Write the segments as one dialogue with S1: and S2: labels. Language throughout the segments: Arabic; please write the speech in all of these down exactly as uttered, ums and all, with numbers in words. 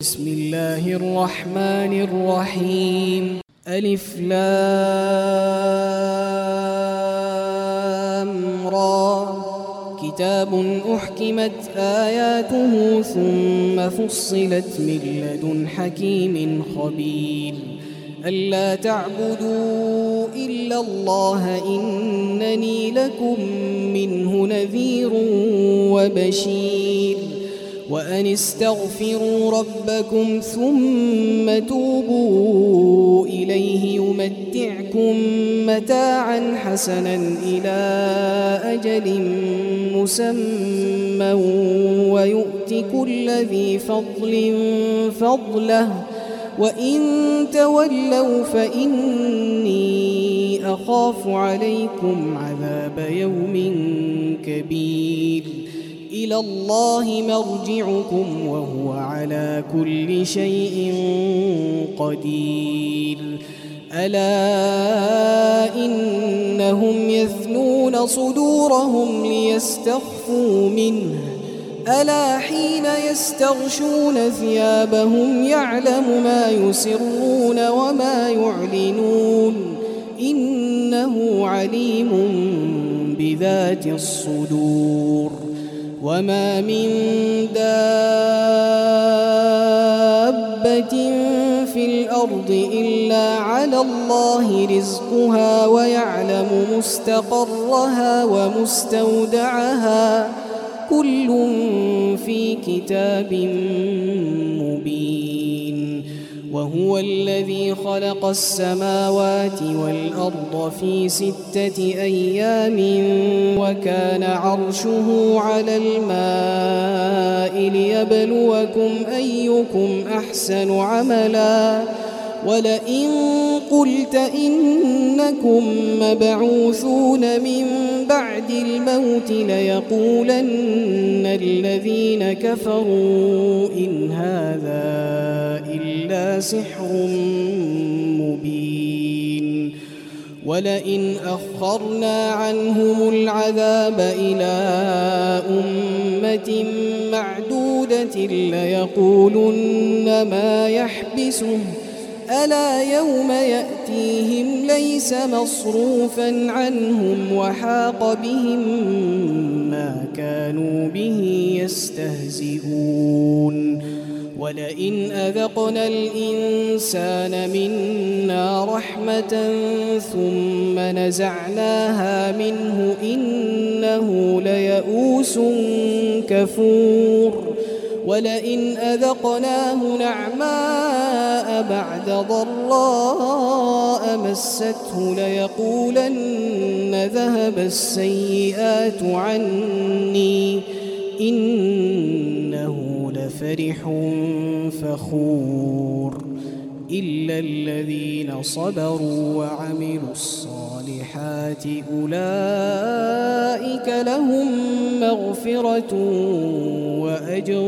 S1: بسم الله الرحمن الرحيم. ألف لام را كتاب أحكمت آياته ثم فصلت من لدن حكيم خبير ألا تعبدوا إلا الله إنني لكم منه نذير وبشير وأن استغفروا ربكم ثم توبوا إليه يمتعكم متاعا حسنا إلى أجل مسمى ويؤت كل ذي فضل فضله وإن تولوا فإني أخاف عليكم عذاب يوم كبير إلى الله مرجعكم وهو على كل شيء قدير ألا إنهم يثنون صدورهم ليستخفوا منه ألا حين يستغشون ثيابهم يعلم ما يسرون وما يعلنون إنه عليم بذات الصدور وما من دابة في الأرض إلا على الله رزقها ويعلم مستقرها ومستودعها كل في كتاب مبين وهو الذي خلق السماوات والأرض في ستة أيام وكان عرشه على الماء ليبلوكم أيكم أحسن عملا ولئن قلت إنكم مبعوثون من بعد الموت ليقولن الذين كفروا إن هذا إلا سحر مبين ولئن أخرنا عنهم العذاب إلى أمة معدودة ليقولن ما يحبسه ألا يوم يأتيهم ليس مصروفا عنهم وحاق بهم ما كانوا به يستهزئون ولئن أذقنا الإنسان منا رحمة ثم نزعناها منه إنه ليئوس كفور ولئن أذقناه نعماء بعد ضراء مسته ليقولن ذهب السيئات عني إنه لفرح فخور إلا الذين صبروا وعملوا الصالحات أولئك لهم مغفرة وأجر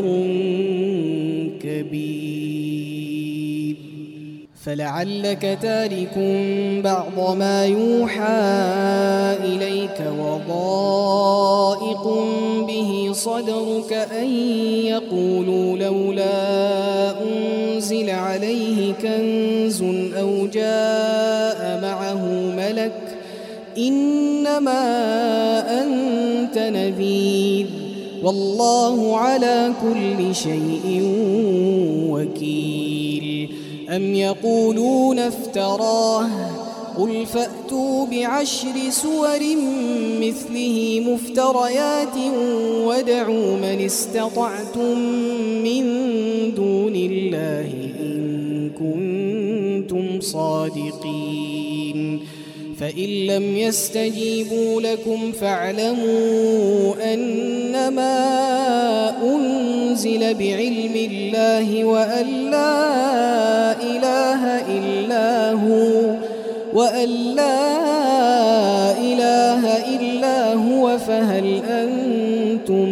S1: كبير فلعلك تارك بعض ما يوحى إليك وضائق به صدرك أن يقولوا لولا أنزل عليه كنز أو جاء معه ملك إنما أنت نذير والله على كل شيء وكيل أم يقولون افتراه قل فأتوا بعشر سور مثله مفتريات وادعوا من استطعتم من دون الله إن كنتم صادقين فإن لم يستجيبوا لكم فاعلموا أنما أنزل بعلم الله وأن لا إله إلا هو وأن لا إله إلا هو فهل أنتم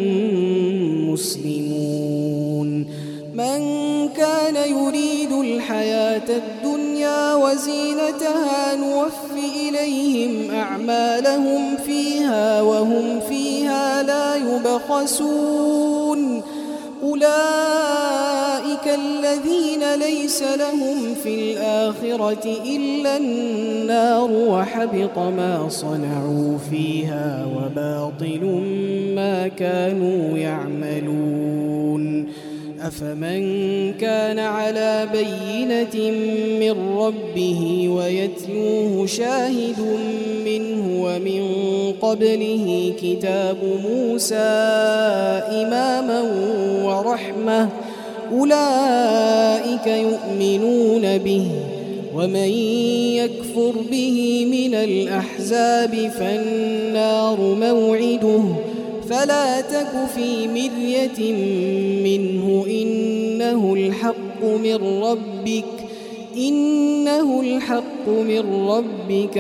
S1: مسلمون من كان يريد الحياة الدنيا وزينتها نوف إليهم أعمالهم فيها وهم فيها لا يبخسون أولئك أولئك الذين ليس لهم في الآخرة إلا النار وحبط ما صنعوا فيها وباطل ما كانوا يعملون أفمن كان على بينة من ربه ويتلوه شاهد منه ومن قبله كتاب موسى إماما ورحمة أولئك يؤمنون به ومن يكفر به من الأحزاب فالنار موعده فلا تك في مرية منه إنه الحق من ربك إنه الحق من ربك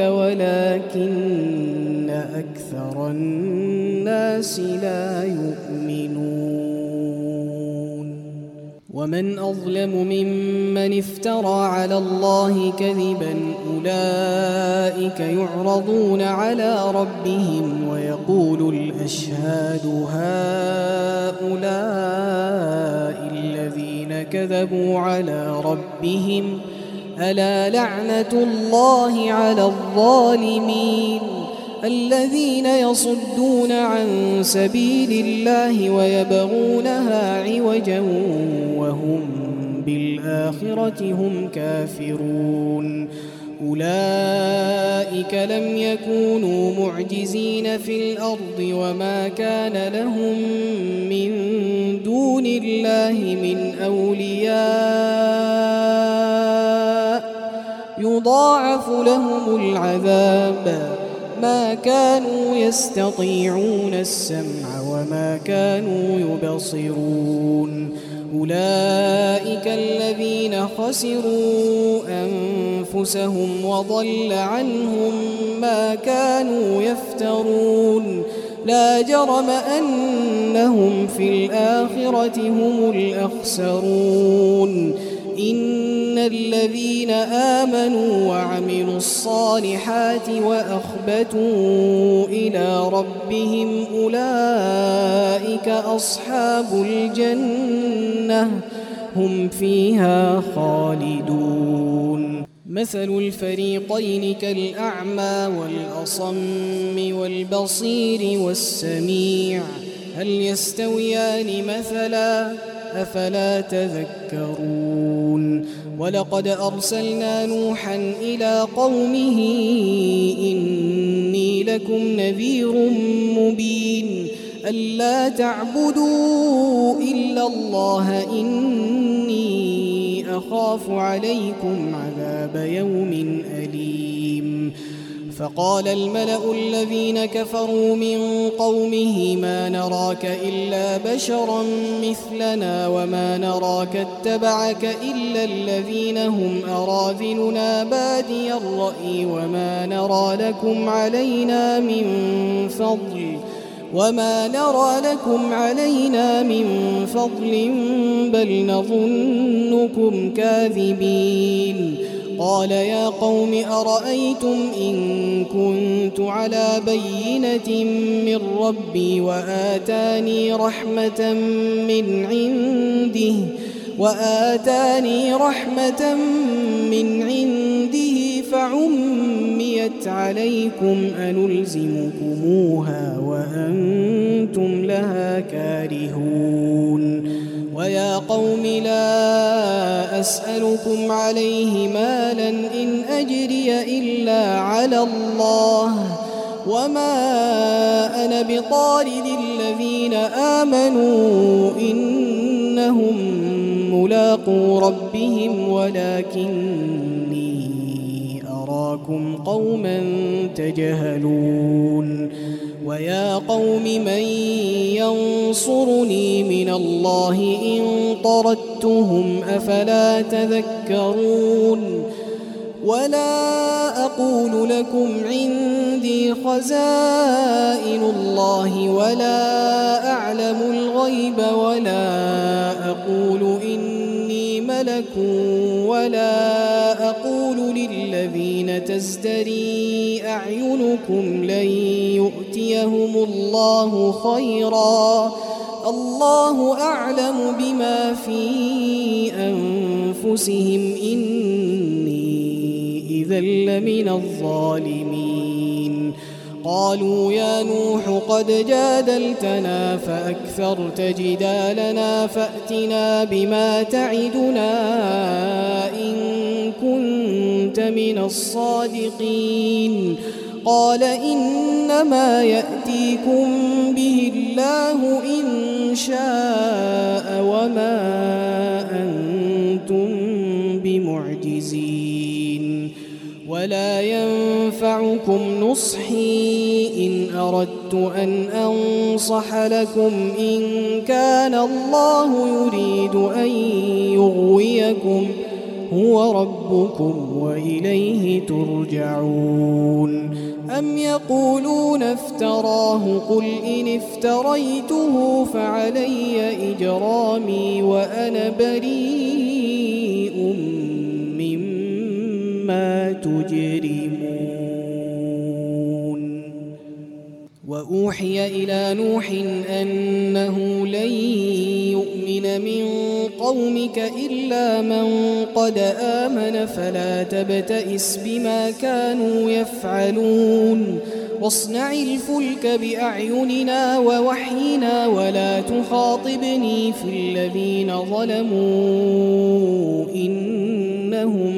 S1: ولكن أكثر الناس لا يؤمنون ومن أظلم ممن افترى على الله كذبا أولئك يعرضون على ربهم ويقول الأشهاد هؤلاء الذين كذبوا على ربهم ألا لعنة الله على الظالمين الذين يصدون عن سبيل الله ويبغونها عوجا وهم بالآخرة هم كافرون أولئك لم يكونوا معجزين في الأرض وما كان لهم من دون الله من أولياء يضاعف لهم العذاب ما كانوا يستطيعون السمع وما كانوا يبصرون أولئك الذين خسروا أنفسهم وضل عنهم ما كانوا يفترون لا جرم أنهم في الآخرة هم الأخسرون إن الذين آمنوا وعملوا الصالحات وأخبتوا إلى ربهم أولئك أصحاب الجنة هم فيها خالدون مثل الفريقين كالأعمى والأصم والبصير والسميع هل يستويان مثلا أفلا تذكرون ولقد أرسلنا نوحا إلى قومه إني لكم نذير مبين ألا تعبدوا إلا الله إني أخاف عليكم عذاب يوم أليم فقال الملأ الذين كفروا من قومه ما نراك إلا بشرا مثلنا وما نراك اتبعك إلا الذين هم أراذلنا بادي الرأي وما نرى لكم علينا من فضل وما نرى لكم علينا من فضل بل نظنكم كاذبين قال يا قوم أرأيتم إن كنت على بينة من ربي وآتاني رحمة من عنده وآتاني رحمة من عنده فعميت عليكم أنلزمكموها وأنتم لها كارهون ويا قوم لا أسألكم عليه مالا إن أجري إلا على الله وما أنا بطارد الذين آمنوا إنهم ملاقو ربهم ولكني أراكم قوما تجهلون ويا قوم من ينصرني من الله إن طردتهم أفلا تذكرون ولا أقول لكم عندي خزائن الله ولا أعلم الغيب ولا أقول إني ملك ولا أقول للذين تزدري أعينكم لن يؤتيهم الله خيرا الله أعلم بما في أنفسهم إني إذا لمن الظالمين قالوا يا نوح قد جادلتنا فأكثرت جدالنا فأتنا بما تعدنا إن كنت من الصادقين قال إنما يأتيكم به الله إن شاء وما أنتم بمعجزين ولا ينفعكم نصحي إن أردت أن أنصح لكم إن كان الله يريد أن يغويكم هو ربكم وإليه ترجعون أم يقولون افتراه قل إن افتريته فعلي إجرامي وأنا بريء مما تجرمون وأوحي إلى نوح أنه لن يؤمن من قومك إلا من قد آمن فلا تبتئس بما كانوا يفعلون واصنع الفلك بأعيننا ووحينا ولا تخاطبني في الذين ظلموا إنهم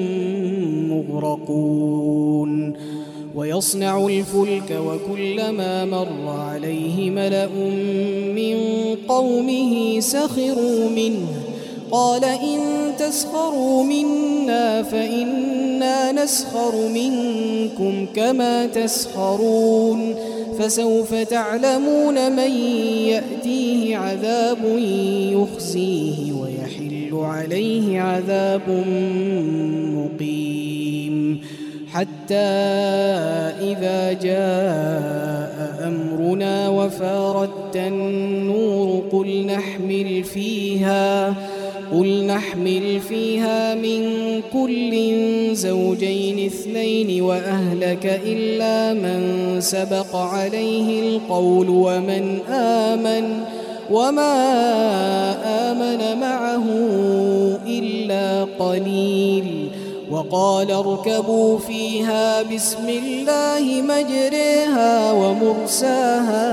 S1: مغرقون ويصنع الفلك وكلما مر عليه ملأ من قومه سخروا منه قال إن تسخروا منا فإنا نسخر منكم كما تسخرون فسوف تعلمون من يأتيه عذاب يخزيه ويحل عليه عذاب مقيم حتى إذا جاء أمرنا وفارت النور قل نحمل فيها قل نحمل فيها من كل زوجين اثنين وأهلك إلا من سبق عليه القول ومن آمن وما آمن معه إلا قليل وقال اركبوا فيها بسم الله مجريها ومرساها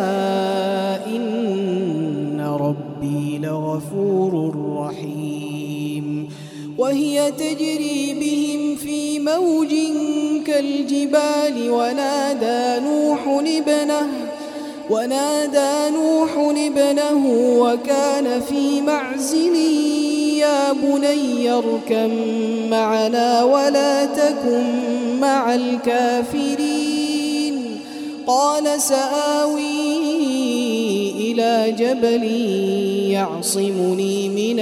S1: إن ربي لغفور رحيم وهي تجري بهم في موج كالجبال ونادى نوح ابنه ونادى نوح ابنه وكان في معزل يا بني اركب معنا ولا تكن مع الكافرين قال سآوي إلى جبل يعصمني من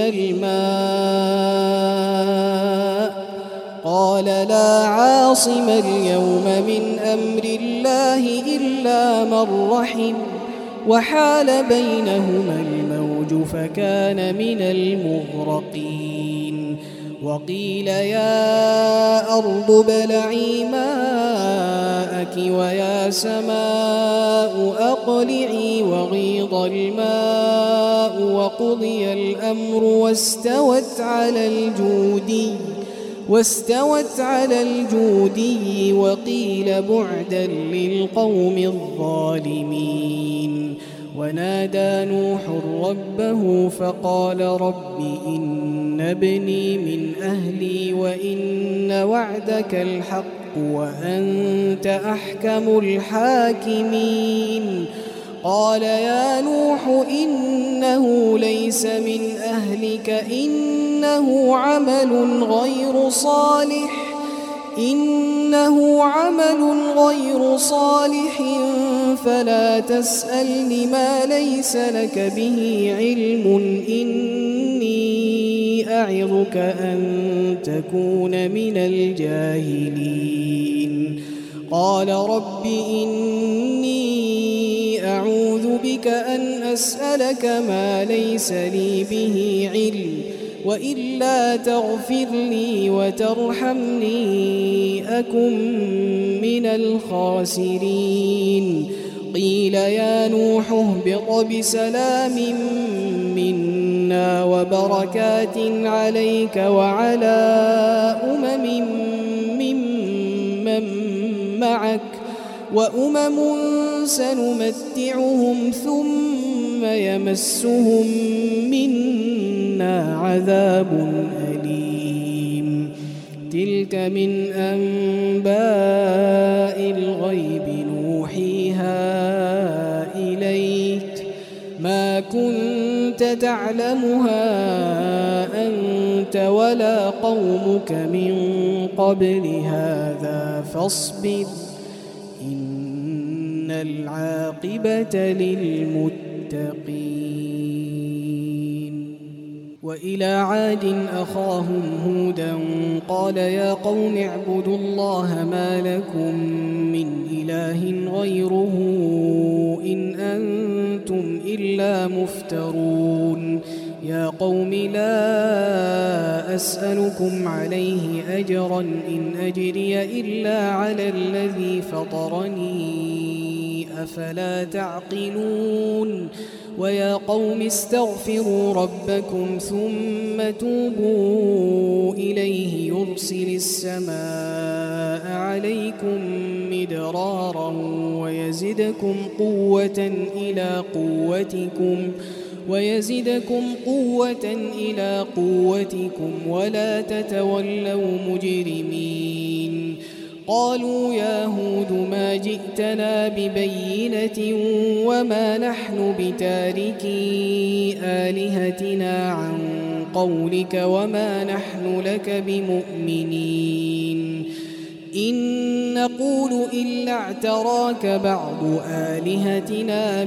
S1: الماء قال لا عاصم اليوم من أمر الله إلا من رحم وحال بينهما الموج فكان من المغرقين وقيل يا أرض ابلعي ماءك ويا سماء أقلعي وغيض الماء وقضي الأمر واستوت على الجودي واستوت على الجودي وقيل بعدا للقوم الظالمين ونادى نوح ربه فقال رب إن ابني من أهلي وإن وعدك الحق وأنت أحكم الحاكمين قال يا نوح إنه ليس من أهلك إنه عمل غير صالح إنه عمل غير صالح فلا تسألني ما ليس لك به علم إني أعظك أن تكون من الجاهلين قال رب إني أعوذ بك أن أسألك ما ليس لي به علم وإلا تغفر لي وترحمني أكن من الخاسرين قيل يا نوح اهبط بسلام منا وبركات عليك وعلى أمم ممن معك وأمم سنمتعهم ثم يمسهم منا عذاب أليم تلك من أنباء الغيب نوحيها إليك ما كنت تعلمها أنت ولا قومك من قبل هذا فاصبر إن العاقبة للمتقين. وإلى عاد أخاهم هودا قال يا قوم اعبدوا الله ما لكم من إله غيره إن أنتم إلا مفترون يا قوم لا أسألكم عليه أجرا إن أجري إلا على الذي فطرني أفلا تعقلون ويا قوم استغفروا ربكم ثم توبوا إليه يرسل السماء عليكم مدرارا ويزدكم قوة إلى قوتكم ويزدكم قوة إلى قوتكم ولا تتولوا مجرمين. قالوا يا هود ما جئتنا ببينة وما نحن بتاركي آلهتنا عن قولك وما نحن لك بمؤمنين إن نقول إلا اعتراك بعض آلهتنا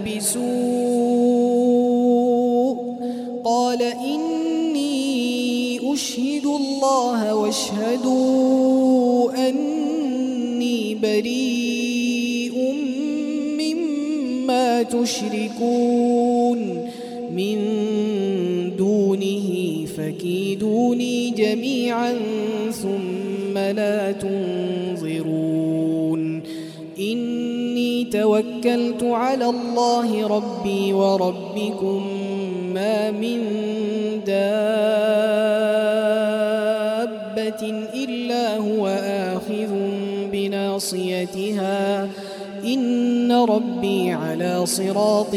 S1: بسوء قال إني أشهد الله واشهدوا أني بريء مما تشركون من دونه فكيدوني جميعا ثم لا تنظرون إني توكلت على الله ربي وربكم ما من دابة إلا هو آخذ بناصيتها إن ربي على صراط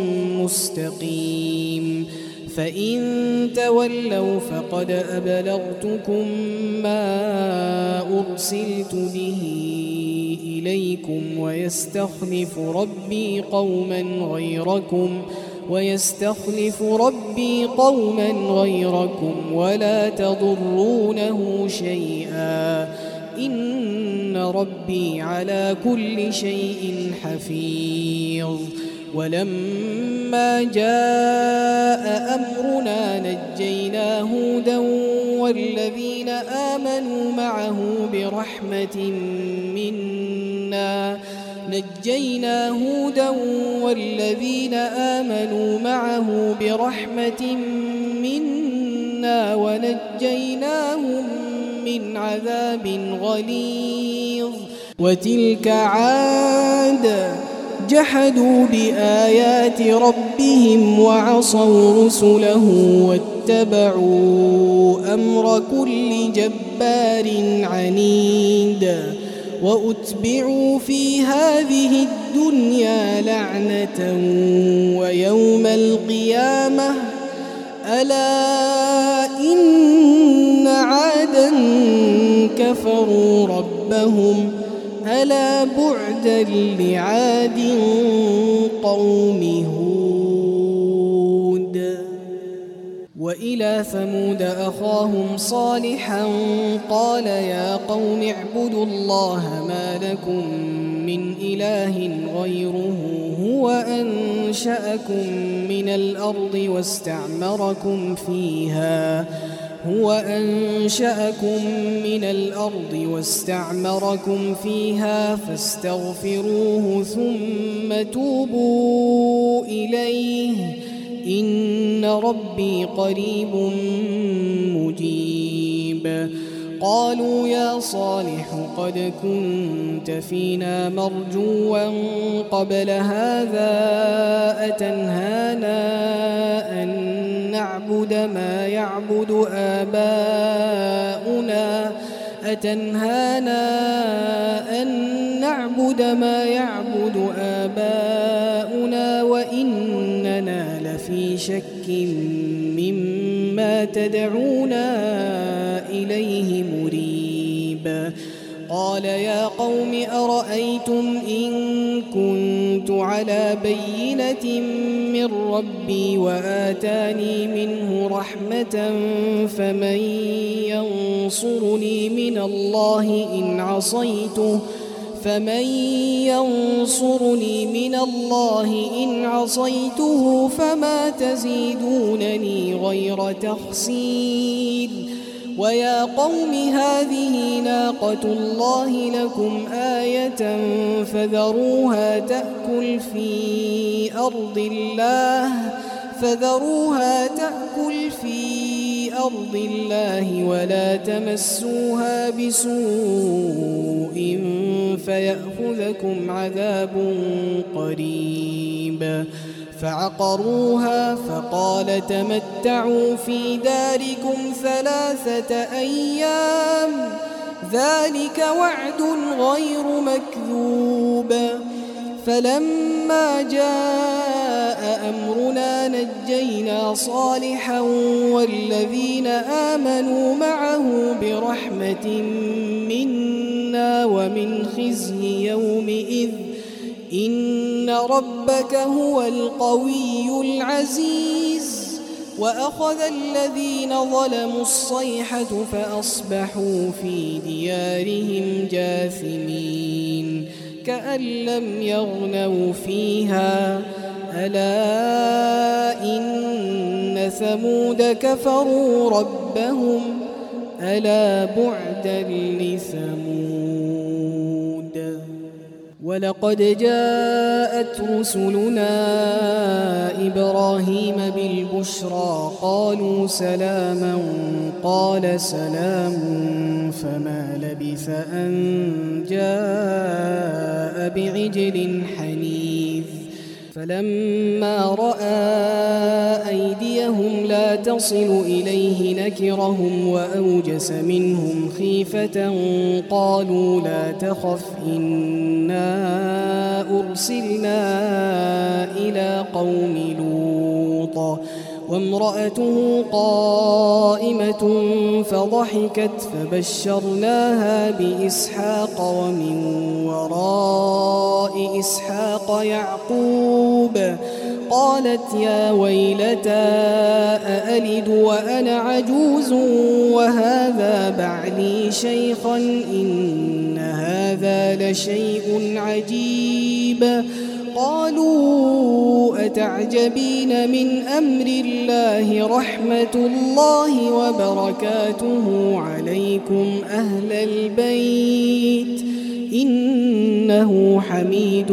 S1: مستقيم فإن تولوا فقد أبلغتكم ما أرسلت به إليكم ويستخلف ربي قوما غيركم ويستخلف ربي قوما غيركم ولا تضرونه شيئا إن ربي على كل شيء حفيظ. ولما جاء أمرنا نجينا هودا والذين آمنوا معه برحمة منا نجينا هودا والذين آمنوا معه برحمة منا ونجيناهم من عذاب غليظ. وتلك عاد جحدوا بآيات ربهم وعصوا رسله واتبعوا أمر كل جبار عنيد وأتبعوا في هذه الدنيا لعنة ويوم القيامة ألا إن عادا كفروا ربهم ألا بعدا لعاد قوم هود. وإلى ثمود أخاهم صالحا قال يا قوم اعبدوا الله ما لكم من إله غيره هو أنشأكم من الأرض واستعمركم فيها هو أنشأكم من الأرض واستعمركم فيها فاستغفروه ثم توبوا إليه إن ربي قريب مجيب. قالوا يا صالح قد كنت فينا مرجوا قبل هذا أتنهانا أن نعبد ما يعبد آباؤنا أتنهانا أن نعبد ما يعبد آباؤنا وإننا لفي شك مما تدعونا إليه مريب. قال يا قوم أرأيتم إن كنت على بينة من ربي وآتاني منه رحمة فمن ينصرني من الله إن عصيته فمن ينصرني من الله إن عصيته فما تزيدونني غير تخسير. ويا قوم هذه ناقة الله لكم آية فذروها تأكل في أرض الله فذروها تأكل في أرض الله ولا تمسوها بسوء فيأخذكم عذاب قريب. فعقروها فقال تمتعوا في داركم ثلاثة أيام ذلك وعد غير مكذوب. فلما جاء أمرنا نجينا صالحا والذين آمنوا معه برحمة منا ومن خزي يومئذ إن ربك هو القوي العزيز. وأخذ الذين ظلموا الصيحة فأصبحوا في ديارهم جاثمين كأن لم يغنوا فيها ألا إن ثمود كفروا ربهم ألا بعدا لثمود. ولقد جاءت رسلنا إبراهيم بالبشرى قالوا سلاما قال سلام فما لبث أن جاء بعجل حنيذ. فلما رأى أيديهم لا تصل إليه نكرهم وأوجس منهم خيفة قالوا لا تخف إنا أرسلنا إلى قوم لوط وامرأته قائمة فضحكت فبشرناها بإسحاق ومن وراء إسحاق يعقوب. قالت يا ويلتى أألد وأنا عجوز وهذا بعلي شيخا إن هذا لشيء عجيب. قالوا أتعجبين من أمر الله رحمة الله وبركاته عليكم أهل البيت إنه حميد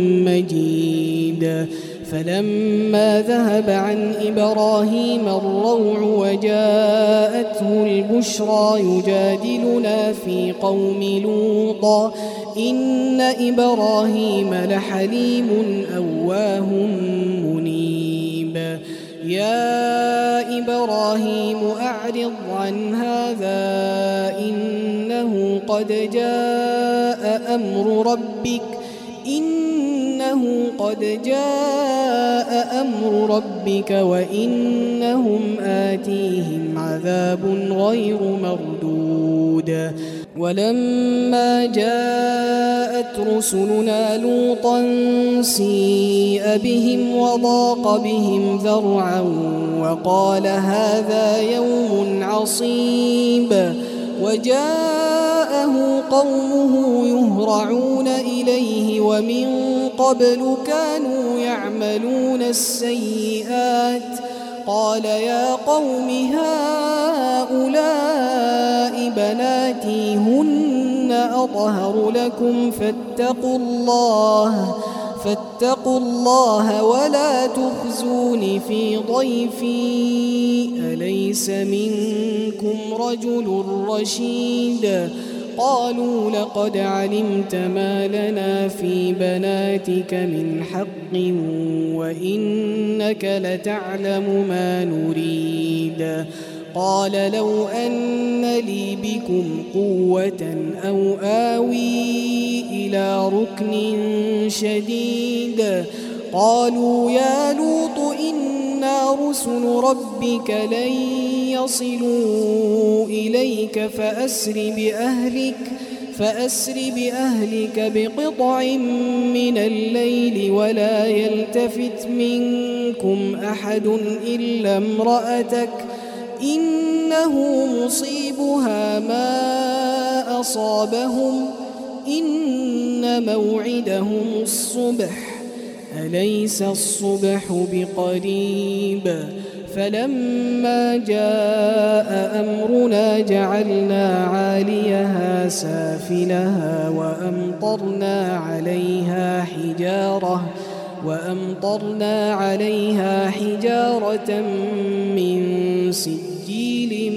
S1: مجيد. فلما ذهب عن إبراهيم الروع وجاءته البشرى يجادلنا في قوم لوط إن إبراهيم لحليم أواه منيب. يا إبراهيم أعرض عن هذا إنه قد جاء أمر ربك إنه قد جاء أمر ربك وإنهم آتيهم عذاب غير مردود. ولما جاءت رسلنا لوطا سيء بهم وضاق بهم ذرعا وقال هذا يوم عصيب. وجاءه قومه يهرعون إليه ومن قبل كانوا يعملون السيئات. قال يا قوم هؤلاء بناتي هن أطهر لكم فاتقوا الله فاتقوا الله ولا تخزون في ضيفي أليس منكم رجل رشيد قالوا لقد علمت ما لنا في بناتك من حق وإنك لتعلم ما نريد قال لو أن لي بكم قوة أو آوي إلى ركن شديد قالوا يا لوط إنا رسل ربك لن يصلوا إليك فأسر بأهلك فأسر بأهلك بقطع من الليل ولا يلتفت منكم أحد إلا امرأتك إنه مصيبها ما أصابهم إن موعدهم الصبح أليس الصبح بقريب فلما جاء أمرنا جعلنا عاليها سافلها وأمطرنا عليها حجارة وأمطرنا عليها حجارة من سجيل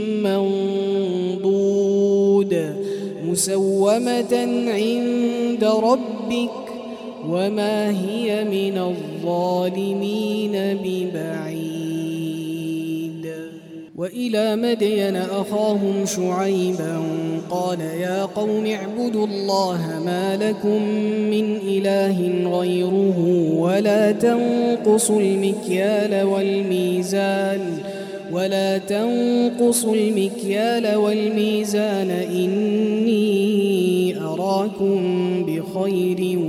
S1: منضود مسومة عند ربك وما هي من الظالمين ببعيد وإلى مدين أخاهم شعيبا قال يا قوم اعبدوا الله ما لكم من إله غيره ولا تنقصوا المكيال والميزان ولا تنقصوا المكيال والميزان إني أراكم بخير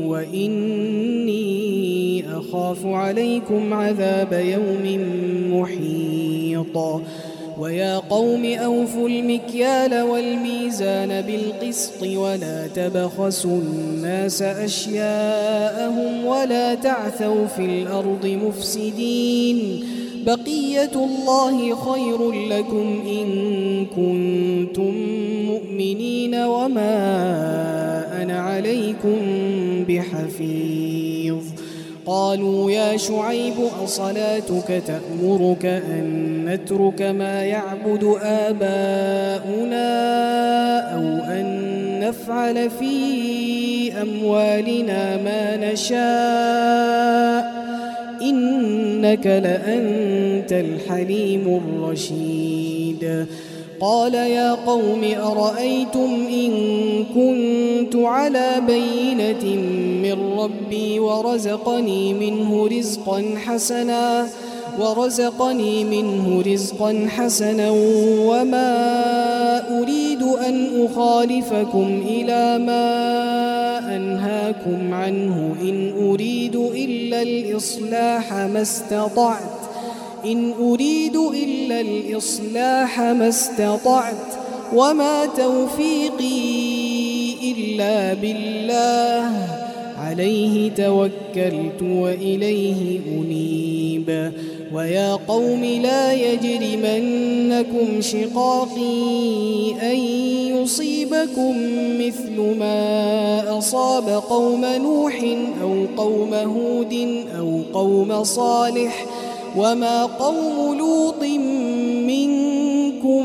S1: وإني أخاف عليكم عذاب يوم محيط ويا قوم أوفوا المكيال والميزان بالقسط ولا تبخسوا الناس أشياءهم ولا تعثوا في الأرض مفسدين بقية الله خير لكم إن كنتم مؤمنين وما أنا عليكم بحفيظ قالوا يا شعيب أصلاتك تأمرك أن نترك ما يعبد آباؤنا أو أن نفعل في أموالنا ما نشاء إنك لأنت الحليم الرشيد قال يا قوم أرأيتم إن كنت على بينة من ربي ورزقني منه رزقا حسنا ورزقني منه رزقا حسنا وما أريد أن أخالفكم إلى ما أنهاكم عنه إن أريد إلا الإصلاح ما استطعت إن أريد إلا الإصلاح ما استطعت وما توفيقي إلا بالله عليه توكلت وإليه أنيب ويا قوم لا يجرمنكم شقاقي أن يصيبكم مثل ما أصاب قوم نوح أو قوم هود أو قوم صالح وما قوم لوط منكم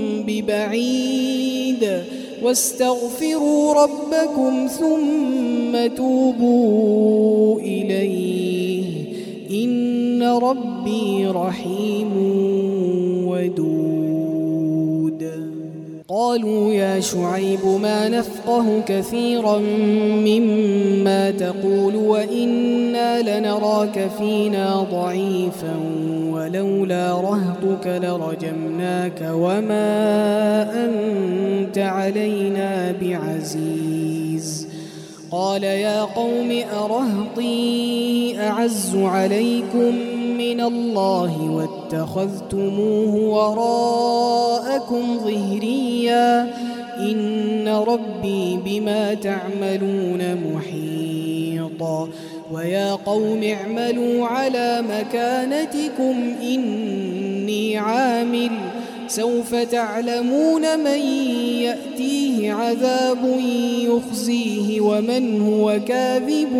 S1: ببعيد واستغفروا ربكم ثم توبوا إليه إن ربي رحيم ودود قالوا يا شعيب ما نفقه كثيرا مما تقول وإنا لنراك فينا ضعيفا ولولا رهطك لرجمناك وما أنت علينا بعزيز قال يا قوم أرهطي أعز عليكم من الله واتخذتموه وراءكم ظهريا إن ربي بما تعملون محيط ويا قوم اعملوا على مكانتكم إني عامل سوف تعلمون من يأتيه عذاب يخزيه ومن هو كاذب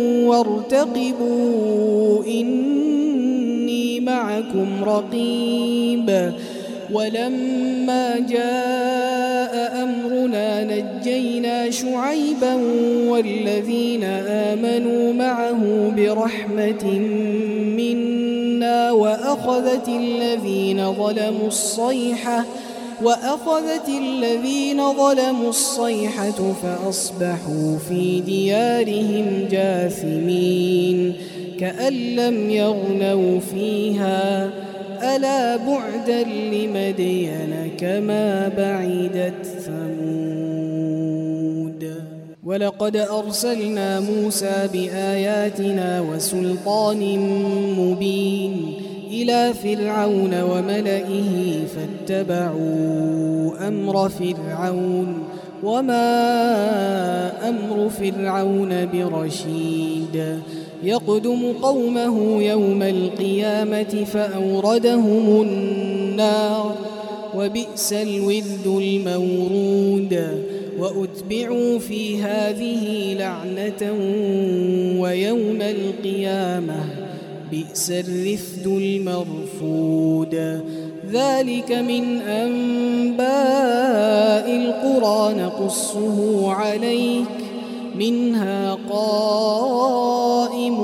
S1: وارتقبوا إني معكم رقيب ولما جاء أمرنا نجينا شعيبا والذين آمنوا معه برحمة منا وأخذت الذين ظلموا الصيحة وأخذت الذين ظلموا الصيحة فأصبحوا في ديارهم جاثمين كأن لم يغنوا فيها ألا بعدا لمدين كما بعدت ثمود ولقد أرسلنا موسى بآياتنا وسلطان مبين إلى فرعون وملئه فاتبعوا أمر فرعون وما أمر فرعون برشيد يقدم قومه يوم القيامة فأوردهم النار وبئس الورد المورود وأتبعوا في هذه لعنة ويوم القيامة بئس الرفد المرفود ذلك من أنباء القرى نقصه عليك منها قائم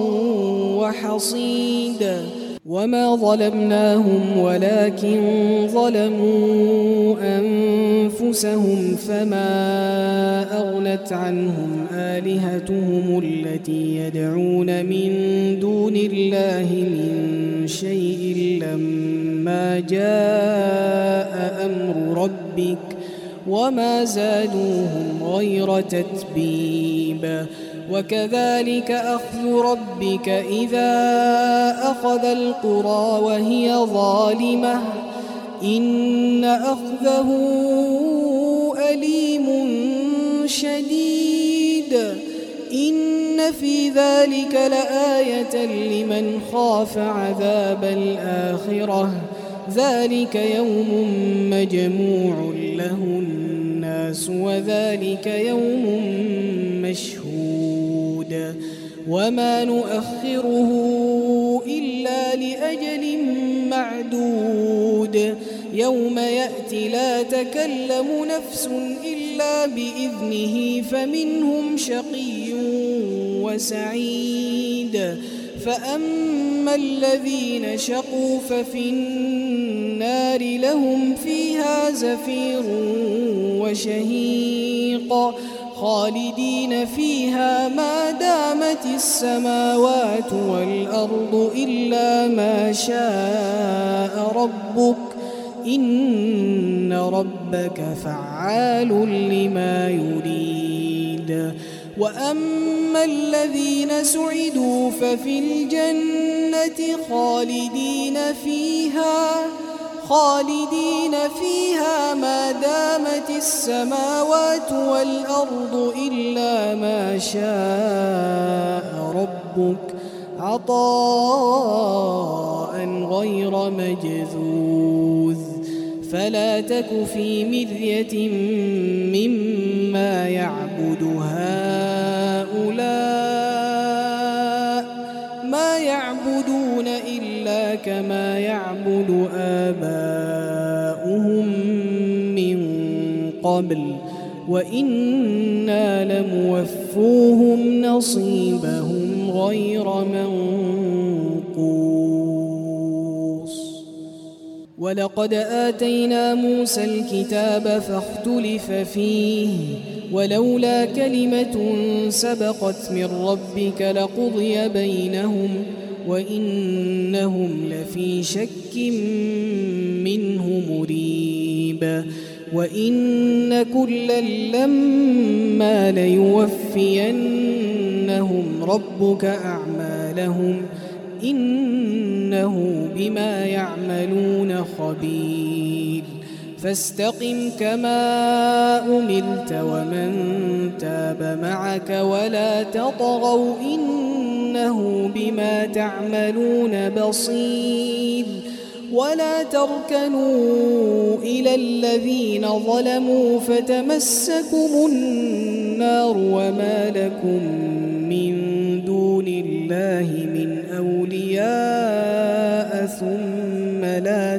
S1: وحصيد وما ظلمناهم ولكن ظلموا أنفسهم فما أغنت عنهم آلهتهم التي يدعون من دون الله من شيء لما جاء أمر ربك وما زادوهم غير تتبيب وكذلك أخذ ربك إذا أخذ القرى وهي ظالمة إن أخذه أليم شديد إن في ذلك لآية لمن خاف عذاب الآخرة ذلك يوم مجموع له الناس وذلك يوم مشهود وما نؤخره إلا لأجل معدود يوم يأتي لا تكلم نفس إلا بإذنه فمنهم شقي وسعيد فأما الذين شقوا ففي النار لهم فيها زفير وشهيق خالدين فيها ما دامت السماوات والأرض إلا ما شاء ربك إن ربك فعال لما يريد وأما الذين سعدوا ففي الجنة خالدين فيها خالدين فيها ما دامت السماوات والأرض إلا ما شاء ربك عطاء غير مجذوذ فلا تك في مرية مما يعبد هؤلاء ما يعبدون إلا كما يعبد آباؤهم من قبل وإنا لموفوهم نصيبهم غير منقوص ولقد آتينا موسى الكتاب فاختلف فيه ولولا كلمة سبقت من ربك لقضي بينهم وإنهم لفي شك منه مريب وإن كلا لما ليوفينهم ربك أعمالهم إنه بما يعملون خبير فاستقم كما أمرت ومن تاب معك ولا تطغوا إنه بما تعملون بصير ولا تركنوا إلى الذين ظلموا فتمسكم النار وما لكم من دون الله من أولياء ثم لا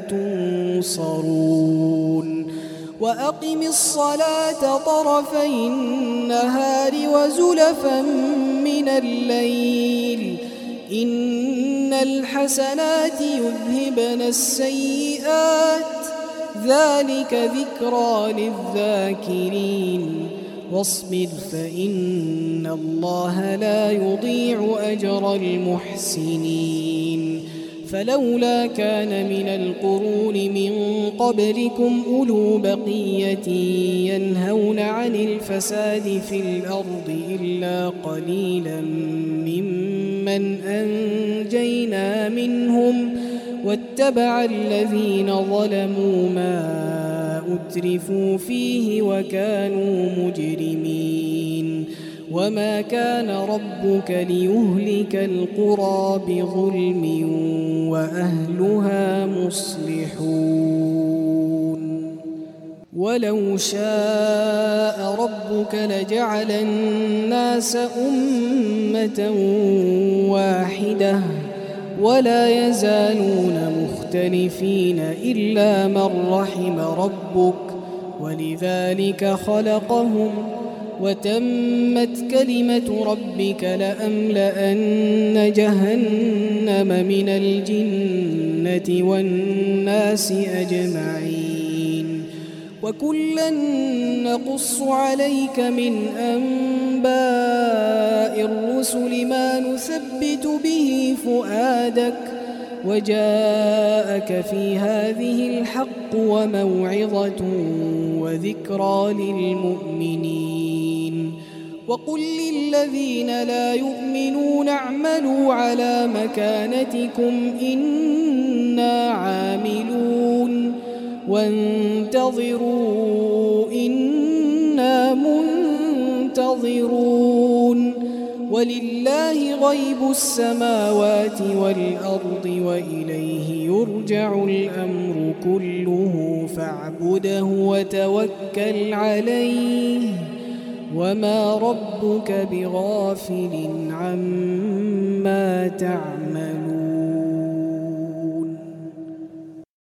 S1: تنصرون وأقم الصلاة طرفي النهار وزلفا من الليل إن الحسنات يذهبن السيئات ذلك ذكرى للذاكرين واصبر فإن الله لا يضيع أجر المحسنين فلولا كان من القرون من قبلكم أولو بقية ينهون عن الفساد في الأرض إلا قليلا ممن أنجينا منهم واتبع الذين ظلموا ما أترفوا فيه وكانوا مجرمين وما كان ربك ليهلك القرى بظلم وأهلها مصلحون ولو شاء ربك لجعل الناس أمة واحدة ولا يزالون مختلفين إلا من رحم ربك ولذلك خلقهم وتمت كلمة ربك لأملأن جهنم من الجنة والناس أجمعين وكلا نقص عليك من أنباء الرسل ما نثبت به فؤادك وجاءك في هذه الحق وموعظة وذكرى للمؤمنين وقل للذين لا يؤمنون اعملوا على مكانتكم إنا عاملون وانتظروا إنا منتظرون ولله غيب السماوات والأرض وإليه يرجع الأمر كله فاعبده وتوكل عليه وما ربك بغافل عما تعملون